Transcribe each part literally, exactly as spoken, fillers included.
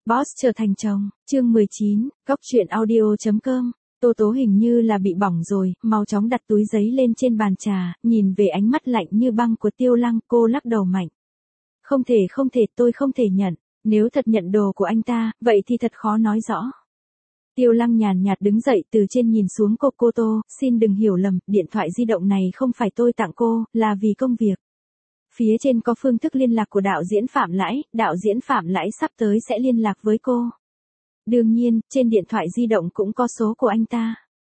Boss trở thành chồng, chương mười chín, góc truyện audio.com. Tô Tố hình như là bị bỏng rồi, mau chóng đặt túi giấy lên trên bàn trà, nhìn về ánh mắt lạnh như băng của Tiêu Lăng, cô lắc đầu mạnh. Không thể không thể, tôi không thể nhận, nếu thật nhận đồ của anh ta, vậy thì thật khó nói rõ. Tiêu Lăng nhàn nhạt đứng dậy từ trên nhìn xuống cô, cô Tô, xin đừng hiểu lầm, điện thoại di động này không phải tôi tặng cô, là vì công việc. Phía trên có phương thức liên lạc của đạo diễn Phạm Lãi, đạo diễn Phạm Lãi sắp tới sẽ liên lạc với cô. Đương nhiên, trên điện thoại di động cũng có số của anh ta.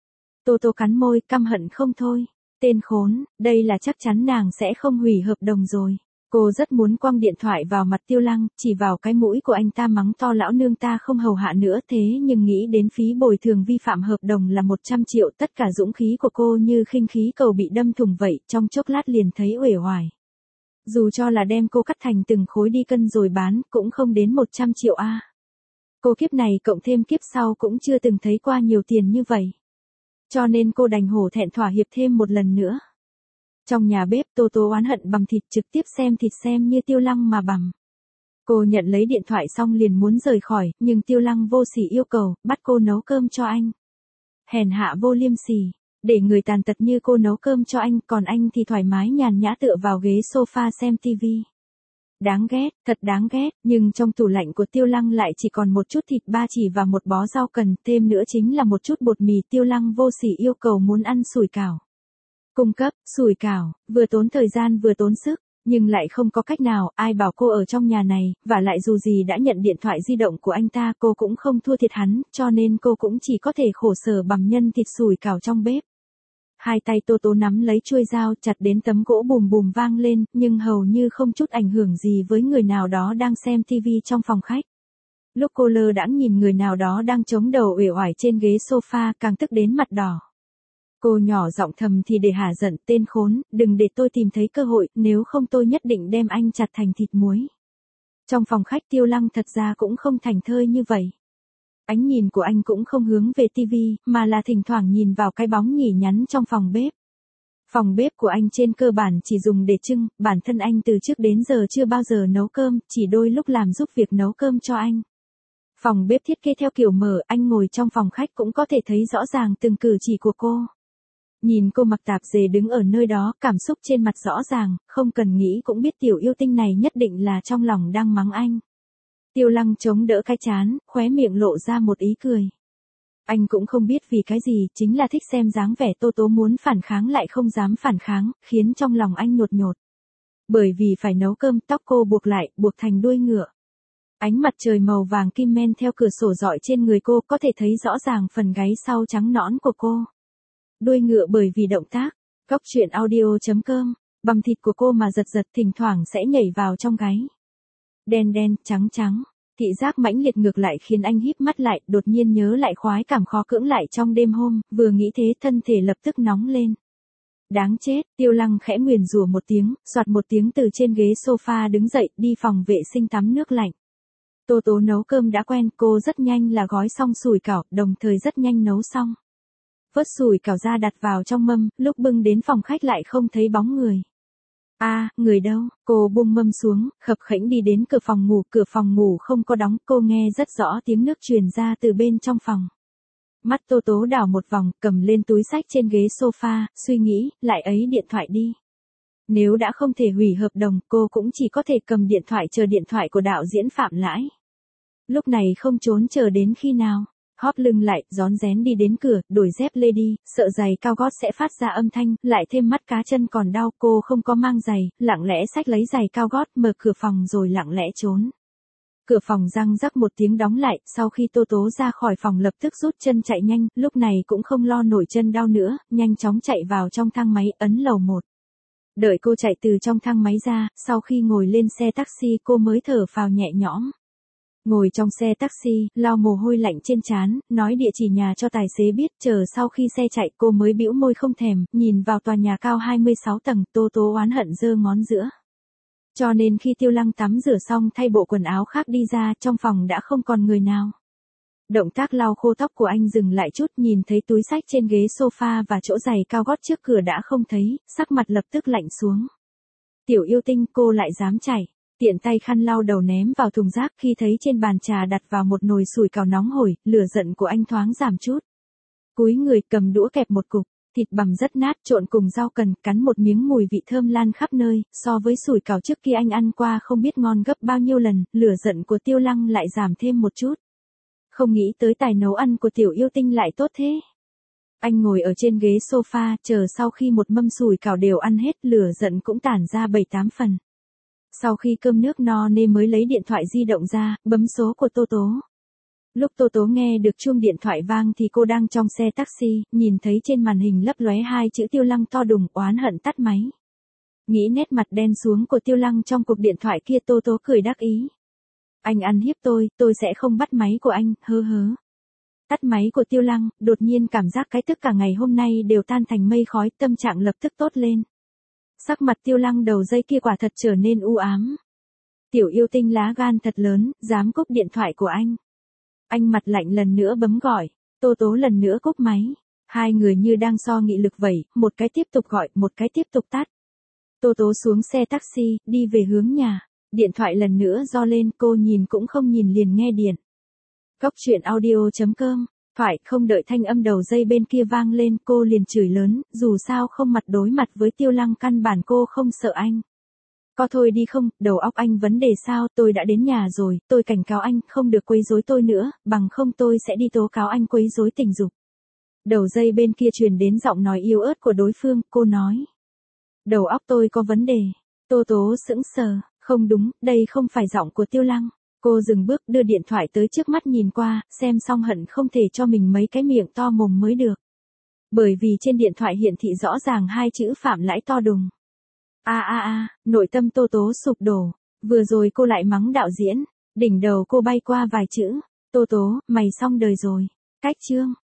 Tô Tô cắn môi, căm hận không thôi. Tên khốn, đây là chắc chắn nàng sẽ không hủy hợp đồng rồi. Cô rất muốn quăng điện thoại vào mặt Tiêu Lăng, chỉ vào cái mũi của anh ta mắng to lão nương ta không hầu hạ nữa, thế nhưng nghĩ đến phí bồi thường vi phạm hợp đồng là một trăm triệu, tất cả dũng khí của cô như khinh khí cầu bị đâm thủng vậy, trong chốc lát liền thấy uể oải. Dù cho là đem cô cắt thành từng khối đi cân rồi bán, cũng không đến một trăm triệu a. À. Cô kiếp này cộng thêm kiếp sau cũng chưa từng thấy qua nhiều tiền như vậy. Cho nên cô đành hổ thẹn thỏa hiệp thêm một lần nữa. Trong nhà bếp, Tô Tố oán hận bằm thịt, trực tiếp xem thịt xem như Tiêu Lăng mà bằm. Cô nhận lấy điện thoại xong liền muốn rời khỏi, nhưng Tiêu Lăng vô sỉ yêu cầu, bắt cô nấu cơm cho anh. Hèn hạ vô liêm sỉ. Để người tàn tật như cô nấu cơm cho anh, còn anh thì thoải mái nhàn nhã tựa vào ghế sofa xem tivi. Đáng ghét, thật đáng ghét, nhưng trong tủ lạnh của Tiêu Lăng lại chỉ còn một chút thịt ba chỉ và một bó rau cần, thêm nữa chính là một chút bột mì. Tiêu Lăng vô sỉ yêu cầu muốn ăn sủi cảo. Cung cấp, sủi cảo, vừa tốn thời gian vừa tốn sức, nhưng lại không có cách nào, ai bảo cô ở trong nhà này, và lại dù gì đã nhận điện thoại di động của anh ta, cô cũng không thua thiệt hắn, cho nên cô cũng chỉ có thể khổ sở bằm nhân thịt sủi cảo trong bếp. Hai tay Tô Tố nắm lấy chuôi dao chặt đến tấm gỗ bùm bùm vang lên, nhưng hầu như không chút ảnh hưởng gì với người nào đó đang xem tivi trong phòng khách. Lúc cô lơ đãng nhìn người nào đó đang chống đầu uể oải trên ghế sofa, càng tức đến mặt đỏ. Cô nhỏ giọng thầm thì để hả giận, tên khốn, đừng để tôi tìm thấy cơ hội, nếu không tôi nhất định đem anh chặt thành thịt muối. Trong phòng khách Tiêu Lăng thật ra cũng không thành thơi như vậy. Ánh nhìn của anh cũng không hướng về tivi, mà là thỉnh thoảng nhìn vào cái bóng nhỉ nhắn trong phòng bếp. Phòng bếp của anh trên cơ bản chỉ dùng để trưng, bản thân anh từ trước đến giờ chưa bao giờ nấu cơm, chỉ đôi lúc làm giúp việc nấu cơm cho anh. Phòng bếp thiết kế theo kiểu mở, anh ngồi trong phòng khách cũng có thể thấy rõ ràng từng cử chỉ của cô. Nhìn cô mặc tạp dề đứng ở nơi đó, cảm xúc trên mặt rõ ràng, không cần nghĩ cũng biết tiểu yêu tinh này nhất định là trong lòng đang mắng anh. Tiêu Lăng chống đỡ cái chán, khóe miệng lộ ra một ý cười. Anh cũng không biết vì cái gì, chính là thích xem dáng vẻ Tô Tố muốn phản kháng lại không dám phản kháng, khiến trong lòng anh nhột nhột. Bởi vì phải nấu cơm, tóc cô buộc lại, buộc thành đuôi ngựa. Ánh mặt trời màu vàng kim men theo cửa sổ rọi trên người cô, có thể thấy rõ ràng phần gáy sau trắng nõn của cô. Đuôi ngựa bởi vì động tác. Góc truyện audio.com. Bằm thịt của cô mà giật giật thỉnh thoảng sẽ nhảy vào trong gáy. Đen đen, trắng trắng. Thị giác mãnh liệt ngược lại khiến anh híp mắt lại, đột nhiên nhớ lại khoái cảm khó cưỡng lại trong đêm hôm, vừa nghĩ thế thân thể lập tức nóng lên. Đáng chết, Tiêu Lăng khẽ nguyền rủa một tiếng, soạt một tiếng từ trên ghế sofa đứng dậy, đi phòng vệ sinh tắm nước lạnh. Tô Tố nấu cơm đã quen, cô rất nhanh là gói xong sủi cảo, đồng thời rất nhanh nấu xong. Vớt sủi cảo ra đặt vào trong mâm, lúc bưng đến phòng khách lại không thấy bóng người. A, à, người đâu? Cô buông mâm xuống, khập khẽnh đi đến cửa phòng ngủ, cửa phòng ngủ không có đóng, cô nghe rất rõ tiếng nước truyền ra từ bên trong phòng. Mắt Tô Tố đảo một vòng, cầm lên túi xách trên ghế sofa, suy nghĩ, lại ấy điện thoại đi. Nếu đã không thể hủy hợp đồng, cô cũng chỉ có thể cầm điện thoại chờ điện thoại của đạo diễn Phạm Lãi. Lúc này không trốn chờ đến khi nào. Hóp lưng lại, rón rén đi đến cửa, đổi dép lê đi, sợ giày cao gót sẽ phát ra âm thanh, lại thêm mắt cá chân còn đau, cô không có mang giày, lặng lẽ xách lấy giày cao gót, mở cửa phòng rồi lặng lẽ trốn. Cửa phòng răng rắc một tiếng đóng lại, sau khi Tô Tố ra khỏi phòng lập tức rút chân chạy nhanh, lúc này cũng không lo nổi chân đau nữa, nhanh chóng chạy vào trong thang máy, ấn lầu một. Đợi cô chạy từ trong thang máy ra, sau khi ngồi lên xe taxi cô mới thở phào nhẹ nhõm. Ngồi trong xe taxi, lau mồ hôi lạnh trên trán, nói địa chỉ nhà cho tài xế biết, chờ sau khi xe chạy cô mới bĩu môi không thèm, nhìn vào tòa nhà cao hai mươi sáu tầng, Tô Tố oán hận giơ ngón giữa. Cho nên khi Tiêu Lăng tắm rửa xong thay bộ quần áo khác đi ra, trong phòng đã không còn người nào. Động tác lau khô tóc của anh dừng lại chút, nhìn thấy túi xách trên ghế sofa và chỗ giày cao gót trước cửa đã không thấy, sắc mặt lập tức lạnh xuống. Tiểu yêu tinh, cô lại dám chạy. Tiện tay khăn lau đầu ném vào thùng rác khi thấy trên bàn trà đặt vào một nồi sủi cảo nóng hổi, lửa giận của anh thoáng giảm chút. Cúi người cầm đũa kẹp một cục, thịt bằm rất nát trộn cùng rau cần, cắn một miếng mùi vị thơm lan khắp nơi, so với sủi cảo trước kia anh ăn qua không biết ngon gấp bao nhiêu lần, lửa giận của Tiêu Lăng lại giảm thêm một chút. Không nghĩ tới tài nấu ăn của tiểu yêu tinh lại tốt thế. Anh ngồi ở trên ghế sofa, chờ sau khi một mâm sủi cảo đều ăn hết, lửa giận cũng tản ra bảy tám phần. Sau khi cơm nước no nê mới lấy điện thoại di động ra, bấm số của Tô Tố. Lúc Tô Tố nghe được chuông điện thoại vang thì cô đang trong xe taxi, nhìn thấy trên màn hình lấp lóe hai chữ Tiêu Lăng to đùng, oán hận tắt máy. Nghĩ nét mặt đen xuống của Tiêu Lăng trong cuộc điện thoại kia, Tô Tố cười đắc ý. Anh ăn hiếp tôi, tôi sẽ không bắt máy của anh, hơ hớ. Tắt máy của Tiêu Lăng, đột nhiên cảm giác cái tức cả ngày hôm nay đều tan thành mây khói, tâm trạng lập tức tốt lên. Sắc mặt Tiêu Lăng đầu dây kia quả thật trở nên u ám. Tiểu yêu tinh lá gan thật lớn, dám cúp điện thoại của anh. Anh mặt lạnh lần nữa bấm gọi, Tô Tố lần nữa cúp máy. Hai người như đang so nghị lực vậy, một cái tiếp tục gọi, một cái tiếp tục tắt. Tô Tố xuống xe taxi, đi về hướng nhà. Điện thoại lần nữa do lên, cô nhìn cũng không nhìn liền nghe điện. Góc truyện audio chấm com, phải không đợi thanh âm đầu dây bên kia vang lên, cô liền chửi lớn, dù sao không mặt đối mặt với Tiêu Lăng căn bản cô không sợ anh. Có thôi đi không, đầu óc anh vấn đề sao, tôi đã đến nhà rồi, tôi cảnh cáo anh, không được quấy rối tôi nữa, bằng không tôi sẽ đi tố cáo anh quấy rối tình dục. Đầu dây bên kia truyền đến giọng nói yếu ớt của đối phương, cô nói. Đầu óc tôi có vấn đề. Tô Tố sững sờ, không đúng, đây không phải giọng của Tiêu Lăng. Cô dừng bước đưa điện thoại tới trước mắt nhìn qua, xem xong hận không thể cho mình mấy cái miệng to mồm mới được. Bởi vì trên điện thoại hiển thị rõ ràng hai chữ Phạm Lãi to đùng. A a a, nội tâm Tô Tố sụp đổ, vừa rồi cô lại mắng đạo diễn, đỉnh đầu cô bay qua vài chữ, Tô Tố, mày xong đời rồi, cách chương.